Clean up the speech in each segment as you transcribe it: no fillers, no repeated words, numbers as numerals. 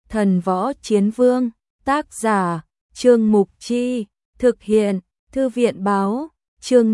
Thần Võ Chiến Vương, tác giả, Trương Mục Chi, thực hiện, Thư viện Báo, chương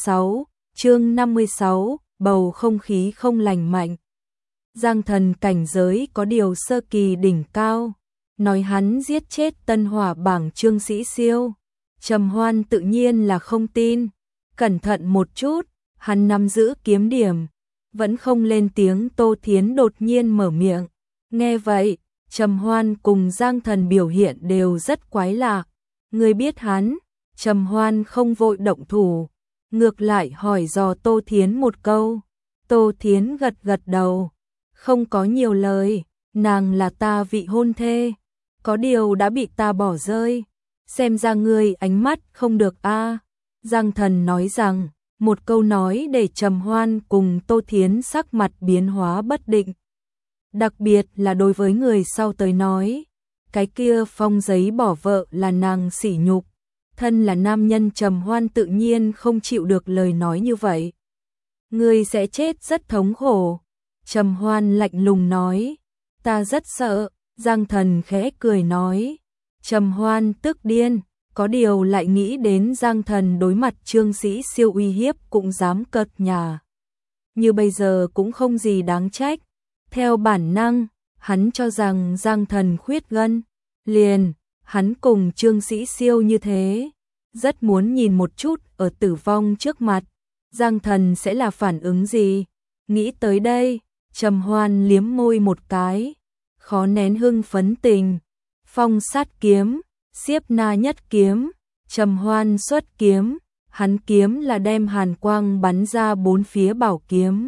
56, bầu không khí không lành mạnh. Giang Thần cảnh giới có điều sơ kỳ đỉnh cao, nói hắn giết chết Tân Hỏa bảng Trương Sĩ Siêu. Trầm Hoan tự nhiên là không tin, cẩn thận một chút, hắn nắm giữ kiếm điểm, vẫn không lên tiếng. Tô Thiến đột nhiên mở miệng, nghe vậy, Trầm Hoan cùng Giang Thần biểu hiện đều rất quái lạ. Người biết hắn? Trầm Hoan không vội động thủ, ngược lại hỏi dò Tô Thiến một câu. Tô Thiến gật gật đầu, không có nhiều lời, nàng là ta vị hôn thê, có điều đã bị ta bỏ rơi, xem ra ngươi ánh mắt không được a. Giang Thần nói rằng, một câu nói để Trầm Hoan cùng Tô Thiến sắc mặt biến hóa bất định. Đặc biệt là đối với người sau tới nói, cái kia phong giấy bỏ vợ là nàng sỉ nhục. Thân là nam nhân Trầm Hoan tự nhiên không chịu được lời nói như vậy. Ngươi sẽ chết rất thống khổ. Trầm Hoan lạnh lùng nói, ta rất sợ. Giang Thần khẽ cười nói. Trầm Hoan tức điên, có điều lại nghĩ đến Giang Thần đối mặt Trương Sĩ Siêu uy hiếp cũng dám cợt nhả. Như bây giờ cũng không gì đáng trách. Theo bản năng, hắn cho rằng Giang Thần khuyết gân, liền, hắn cùng Trương Sĩ Siêu như thế, rất muốn nhìn một chút ở tử vong trước mặt, Giang Thần sẽ là phản ứng gì. Nghĩ tới đây, Trầm Hoan liếm môi một cái, khó nén hưng phấn tình. Phong sát kiếm, xiếp na nhất kiếm, Trầm Hoan xuất kiếm, hắn kiếm là đem hàn quang bắn ra bốn phía bảo kiếm.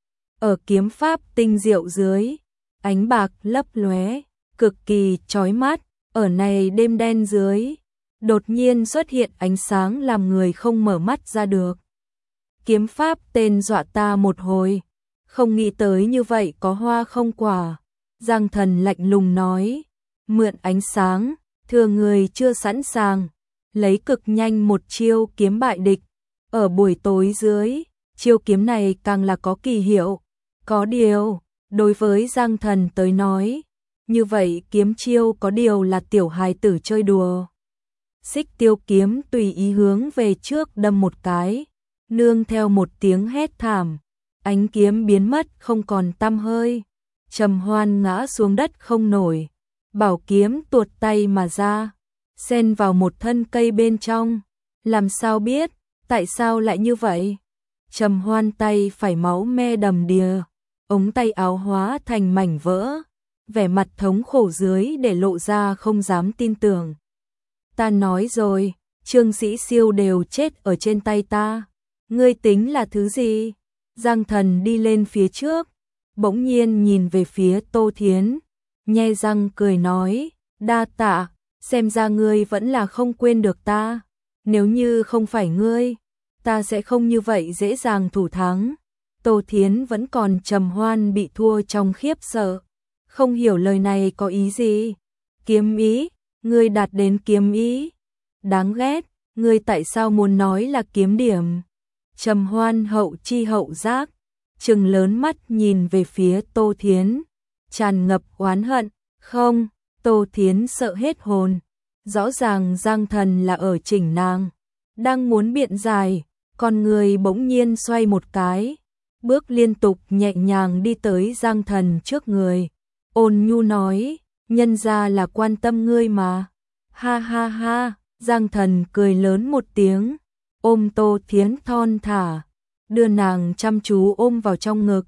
Ở kiếm pháp tinh diệu dưới, ánh bạc lấp lóe, cực kỳ chói mắt. Ở này đêm đen dưới, đột nhiên xuất hiện ánh sáng làm người không mở mắt ra được. Kiếm pháp tên dọa ta một hồi, không nghĩ tới như vậy có hoa không quả. Giang Thần lạnh lùng nói, mượn ánh sáng, thừa người chưa sẵn sàng, lấy cực nhanh một chiêu kiếm bại địch. Ở buổi tối dưới, chiêu kiếm này càng là có kỳ hiệu. Có điều, đối với Giang Thần tới nói, như vậy kiếm chiêu có điều là tiểu hài tử chơi đùa. Xích tiêu kiếm tùy ý hướng về trước đâm một cái, nương theo một tiếng hét thảm, ánh kiếm biến mất không còn tăm hơi. Trầm Hoan ngã xuống đất không nổi, bảo kiếm tuột tay mà ra, xen vào một thân cây bên trong. Làm sao biết, tại sao lại như vậy? Trầm Hoan tay phải máu me đầm đìa, ống tay áo hóa thành mảnh vỡ, vẻ mặt thống khổ dưới để lộ ra không dám tin tưởng. Ta nói rồi, Trương Sĩ Siêu đều chết ở trên tay ta, ngươi tính là thứ gì? Giang Thần đi lên phía trước, bỗng nhiên nhìn về phía Tô Thiến, nhe răng cười nói, đa tạ, xem ra ngươi vẫn là không quên được ta, nếu như không phải ngươi, ta sẽ không như vậy dễ dàng thủ thắng. Tô Thiến vẫn còn Trầm Hoan bị thua trong khiếp sợ, không hiểu lời này có ý gì. Kiếm ý, ngươi đạt đến kiếm ý, đáng ghét, ngươi tại sao muốn nói là kiếm điểm? Trầm Hoan hậu chi hậu giác, trừng lớn mắt nhìn về phía Tô Thiến, tràn ngập oán hận. Không, Tô Thiến sợ hết hồn, rõ ràng Giang Thần là ở chỉnh nàng, đang muốn biện giải, con người bỗng nhiên xoay một cái, bước liên tục nhẹ nhàng đi tới Giang Thần trước người, ôn nhu nói, nhân ra là quan tâm ngươi mà. Ha ha ha, Giang Thần cười lớn một tiếng, ôm Tô Thiến thon thả, đưa nàng chăm chú ôm vào trong ngực.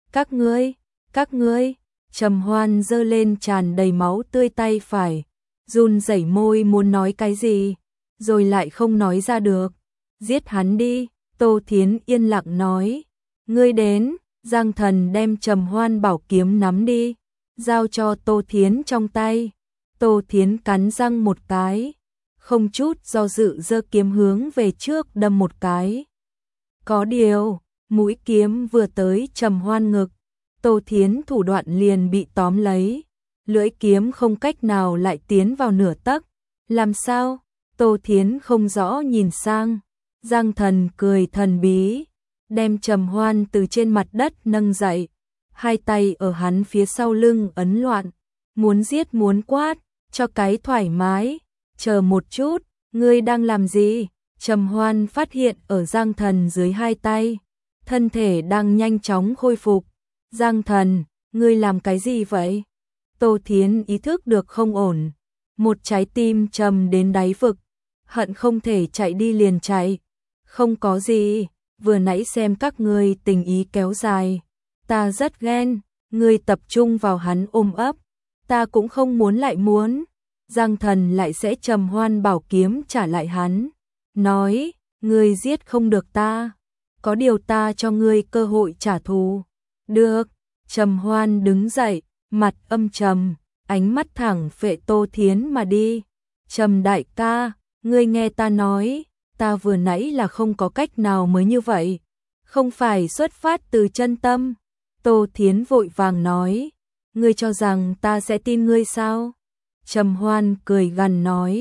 Các ngươi, Trầm Hoan giơ lên tràn đầy máu tươi tay phải, run rẩy môi muốn nói cái gì, rồi lại không nói ra được. Giết hắn đi, Tô Thiến yên lặng nói. Ngươi đến, Giang Thần đem Trầm Hoan bảo kiếm nắm đi, giao cho Tô Thiến trong tay. Tô Thiến cắn răng một cái, không chút do dự giơ kiếm hướng về trước đâm một cái. Có điều, mũi kiếm vừa tới Trầm Hoan ngực, Tô Thiến thủ đoạn liền bị tóm lấy, lưỡi kiếm không cách nào lại tiến vào nửa tấc. Làm sao? Tô Thiến không rõ nhìn sang. Giang Thần cười thần bí, đem Trầm Hoan từ trên mặt đất nâng dậy, hai tay ở hắn phía sau lưng ấn loạn, muốn giết muốn quát, cho cái thoải mái. Chờ một chút, ngươi đang làm gì? Trầm Hoan phát hiện ở Giang Thần dưới hai tay, thân thể đang nhanh chóng khôi phục. Giang Thần, ngươi làm cái gì vậy? Tô Thiến ý thức được không ổn, một trái tim trầm đến đáy vực, hận không thể chạy đi liền chạy. Không có gì, vừa nãy xem các ngươi tình ý kéo dài, ta rất ghen, ngươi tập trung vào hắn ôm ấp, ta cũng không muốn lại muốn. Giang Thần lại sẽ Trầm Hoan bảo kiếm trả lại hắn, nói, ngươi giết không được ta, có điều ta cho ngươi cơ hội trả thù. Được, Trầm Hoan đứng dậy, mặt âm trầm, ánh mắt thẳng phệ Tô Thiến mà đi. Trầm đại ca, ngươi nghe ta nói, ta vừa nãy là không có cách nào mới như vậy, không phải xuất phát từ chân tâm. Tô Thiến vội vàng nói, ngươi cho rằng ta sẽ tin ngươi sao? Trầm Hoan cười gằn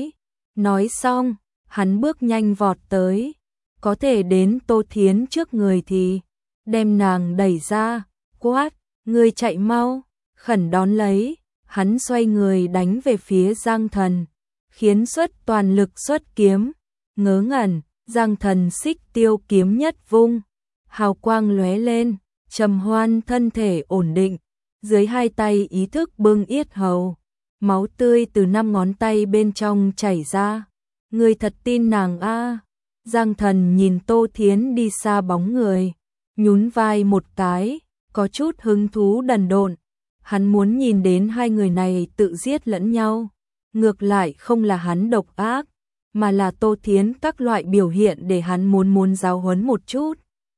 nói xong, hắn bước nhanh vọt tới, có thể đến Tô Thiến trước người thì đem nàng đẩy ra, quát, ngươi chạy mau, khẩn đón lấy, hắn xoay người đánh về phía Giang Thần, khiến xuất toàn lực xuất kiếm, ngớ ngẩn, Giang Thần xích tiêu kiếm nhất vung, hào quang lóe lên, Trầm Hoan thân thể ổn định, dưới hai tay ý thức bưng yết hầu, máu tươi từ 5 ngón tay bên trong chảy ra. Ngươi thật tin nàng a? Giang Thần nhìn Tô Thiến đi xa bóng người, nhún vai một cái, có chút hứng thú đần độn. Hắn muốn nhìn đến hai người này tự giết lẫn nhau. Ngược lại không là hắn độc ác, mà là Tô Thiến các loại biểu hiện để hắn muốn giáo huấn một chút.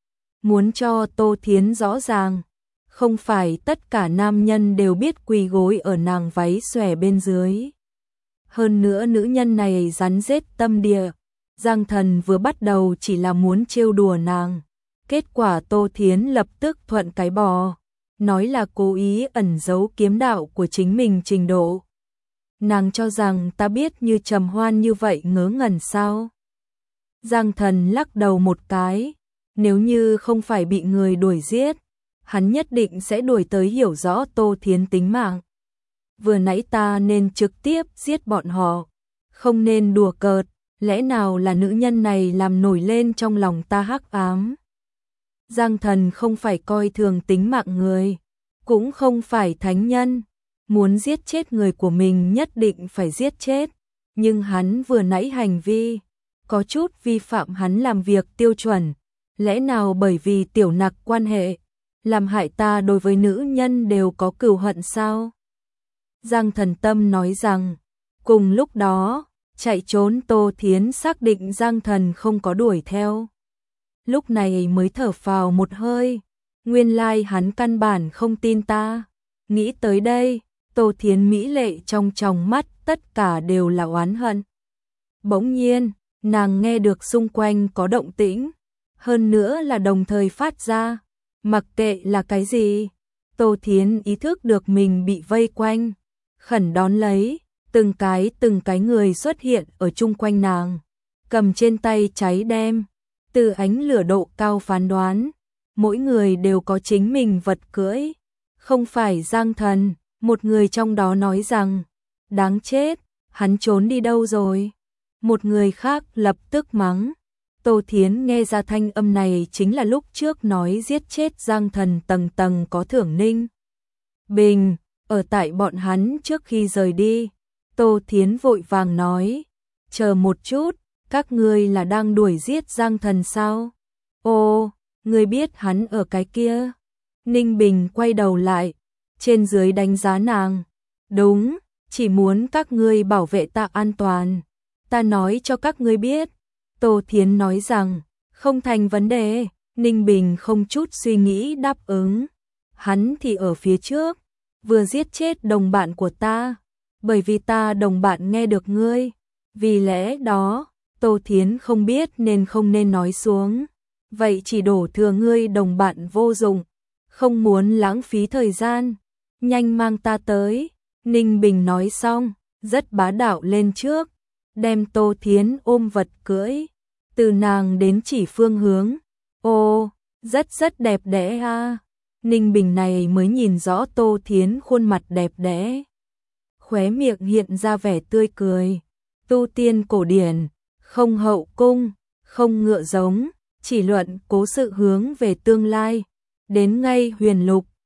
Muốn cho Tô Thiến rõ ràng, không phải tất cả nam nhân đều biết quỳ gối ở nàng váy xòe bên dưới. Hơn nữa nữ nhân này rắn rết tâm địa, Giang Thần vừa bắt đầu chỉ là muốn trêu đùa nàng, kết quả Tô Thiến lập tức thuận cái bò, nói là cố ý ẩn giấu kiếm đạo của chính mình trình độ. Nàng cho rằng ta biết như Trầm Hoan như vậy ngớ ngẩn sao? Giang Thần lắc đầu một cái, nếu như không phải bị người đuổi giết, hắn nhất định sẽ đuổi tới hiểu rõ Tô Thiến tính mạng. Vừa nãy ta nên trực tiếp giết bọn họ, không nên đùa cợt, lẽ nào là nữ nhân này làm nổi lên trong lòng ta hắc ám. Giang Thần không phải coi thường tính mạng người, cũng không phải thánh nhân, muốn giết chết người của mình nhất định phải giết chết, nhưng hắn vừa nãy hành vi có chút vi phạm hắn làm việc tiêu chuẩn, lẽ nào bởi vì tiểu nặc quan hệ làm hại ta đối với nữ nhân đều có cừu hận sao? Giang Thần tâm nói rằng, cùng lúc đó, chạy trốn Tô Thiến xác định Giang Thần không có đuổi theo. Lúc này mới thở phào một hơi, nguyên lai hắn căn bản không tin ta. Nghĩ tới đây, Tô Thiến mỹ lệ trong tròng mắt tất cả đều là oán hận. Bỗng nhiên, nàng nghe được xung quanh có động tĩnh, hơn nữa là đồng thời phát ra, mặc kệ là cái gì. Tô Thiến ý thức được mình bị vây quanh, khẩn đón lấy, từng cái người xuất hiện ở chung quanh nàng, cầm trên tay cháy đem, từ ánh lửa độ cao phán đoán, mỗi người đều có chính mình vật cưỡi, không phải Giang Thần. Một người trong đó nói rằng, đáng chết, hắn trốn đi đâu rồi? Một người khác lập tức mắng. Tô Thiến nghe ra thanh âm này chính là lúc trước nói giết chết Giang Thần tầng tầng có thưởng Ninh Bình, ở tại bọn hắn trước khi rời đi. Tô Thiến vội vàng nói, chờ một chút, các ngươi là đang đuổi giết Giang Thần sao? Ồ, ngươi biết hắn ở cái kia. Ninh Bình quay đầu lại, trên dưới đánh giá nàng. Đúng, chỉ muốn các ngươi bảo vệ ta an toàn. Ta nói cho các ngươi biết. Tô Thiến nói rằng, không thành vấn đề. Ninh Bình không chút suy nghĩ đáp ứng. Hắn thì ở phía trước, vừa giết chết đồng bạn của ta. Bởi vì ta đồng bạn nghe được ngươi. Vì lẽ đó, Tô Thiến không biết nên không nên nói xuống. Vậy chỉ đổ thừa ngươi đồng bạn vô dụng. Không muốn lãng phí thời gian. Nhanh mang ta tới. Ninh Bình nói xong, rất bá đạo lên trước, đem Tô Thiến ôm vật cưỡi, từ nàng đến chỉ phương hướng. Ô, rất đẹp đẽ ha. Ninh Bình này mới nhìn rõ Tô Thiến khuôn mặt đẹp đẽ. khóe miệng hiện ra vẻ tươi cười. Tu tiên cổ điển, không hậu cung, không ngựa giống, chỉ luận cố sự hướng về tương lai. Đến ngay huyền lục,